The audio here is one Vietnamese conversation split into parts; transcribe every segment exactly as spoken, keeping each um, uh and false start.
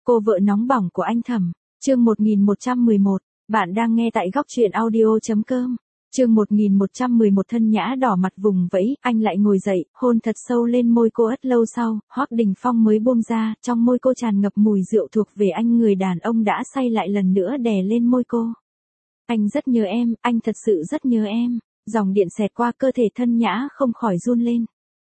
Cô vợ nóng bỏng của anh Thẩm, chương một nghìn một trăm mười một, bạn đang nghe tại góc truyện audio.com. Chương một nghìn một trăm mười một thân nhã đỏ mặt vùng vẫy, anh lại ngồi dậy, hôn thật sâu lên môi cô. Ất lâu sau, Hoắc Đình Phong mới buông ra, trong môi cô tràn ngập mùi rượu thuộc về anh, người đàn ông đã say lại lần nữa đè lên môi cô. Anh rất nhớ em, anh thật sự rất nhớ em. Dòng điện xẹt qua cơ thể thân nhã không khỏi run lên.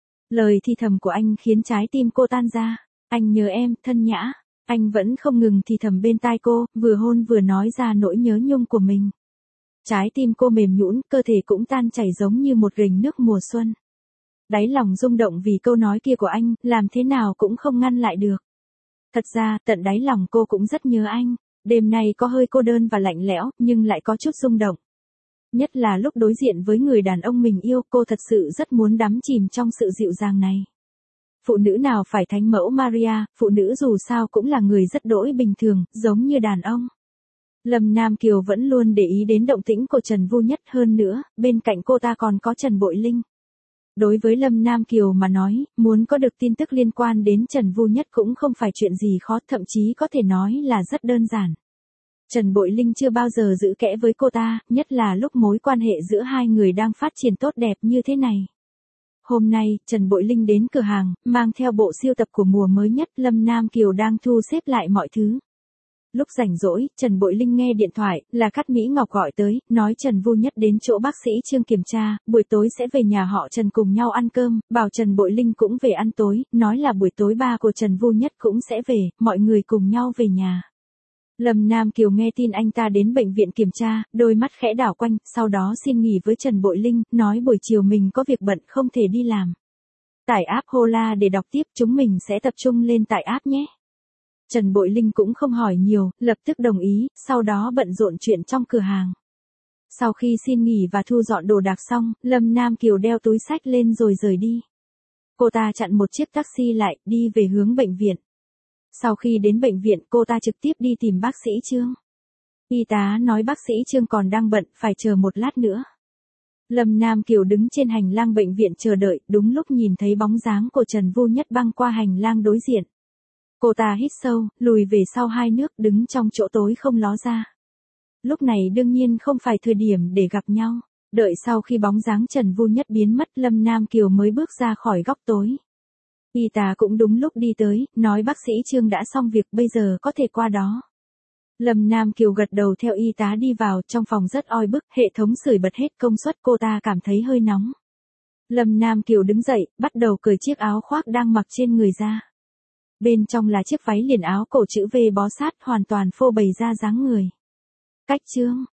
Lời thì thầm của anh khiến trái tim cô tan ra. Anh nhớ em, thân nhã. Anh vẫn không ngừng thì thầm bên tai cô, vừa hôn vừa nói ra nỗi nhớ nhung của mình. Trái tim cô mềm nhũn, cơ thể cũng tan chảy giống như một gành nước mùa xuân. Đáy lòng rung động vì câu nói kia của anh, làm thế nào cũng không ngăn lại được. Thật ra, tận đáy lòng cô cũng rất nhớ anh. Đêm nay có hơi cô đơn và lạnh lẽo, nhưng lại có chút rung động. Nhất là lúc đối diện với người đàn ông mình yêu, cô thật sự rất muốn đắm chìm trong sự dịu dàng này. Phụ nữ nào phải thánh mẫu Maria, phụ nữ dù sao cũng là người rất đỗi bình thường, giống như đàn ông. Lâm Nam Kiều vẫn luôn để ý đến động tĩnh của Trần Vu Nhất, hơn nữa, bên cạnh cô ta còn có Trần Bội Linh. Đối với Lâm Nam Kiều mà nói, muốn có được tin tức liên quan đến Trần Vu Nhất cũng không phải chuyện gì khó, thậm chí có thể nói là rất đơn giản. Trần Bội Linh chưa bao giờ giữ kẽ với cô ta, nhất là lúc mối quan hệ giữa hai người đang phát triển tốt đẹp như thế này. Hôm nay, Trần Bội Linh đến cửa hàng, mang theo bộ sưu tập của mùa mới nhất. Lâm Nam Kiều đang thu xếp lại mọi thứ. Lúc rảnh rỗi, Trần Bội Linh nghe điện thoại, là Cát Mỹ Ngọc gọi tới, nói Trần Vu Nhất đến chỗ bác sĩ Trương kiểm tra, buổi tối sẽ về nhà họ Trần cùng nhau ăn cơm, bảo Trần Bội Linh cũng về ăn tối, nói là buổi tối ba của Trần Vu Nhất cũng sẽ về, mọi người cùng nhau về nhà. Lâm Nam Kiều nghe tin anh ta đến bệnh viện kiểm tra, đôi mắt khẽ đảo quanh, sau đó xin nghỉ với Trần Bội Linh, nói buổi chiều mình có việc bận không thể đi làm. Tải app Hola để đọc tiếp, chúng mình sẽ tập trung lên tải app nhé. Trần Bội Linh cũng không hỏi nhiều, lập tức đồng ý, sau đó bận rộn chuyện trong cửa hàng. Sau khi xin nghỉ và thu dọn đồ đạc xong, Lâm Nam Kiều đeo túi xách lên rồi rời đi. Cô ta chặn một chiếc taxi lại, đi về hướng bệnh viện. Sau khi đến bệnh viện, cô ta trực tiếp đi tìm bác sĩ Trương. Y tá nói bác sĩ Trương còn đang bận, phải chờ một lát nữa. Lâm Nam Kiều đứng trên hành lang bệnh viện chờ đợi, đúng lúc nhìn thấy bóng dáng của Trần Vu Nhất băng qua hành lang đối diện. Cô ta hít sâu, lùi về sau hai bước, đứng trong chỗ tối không ló ra. Lúc này đương nhiên không phải thời điểm để gặp nhau. Đợi sau khi bóng dáng Trần Vu Nhất biến mất, Lâm Nam Kiều mới bước ra khỏi góc tối. Y tá cũng đúng lúc đi tới, nói bác sĩ Trương đã xong việc, bây giờ có thể qua đó. Lâm Nam Kiều gật đầu theo y tá đi vào, trong phòng rất oi bức, hệ thống sưởi bật hết công suất, cô ta cảm thấy hơi nóng. Lâm Nam Kiều đứng dậy, bắt đầu cởi chiếc áo khoác đang mặc trên người ra. Bên trong là chiếc váy liền áo cổ chữ V bó sát, hoàn toàn phô bày ra dáng người. Cách Trương,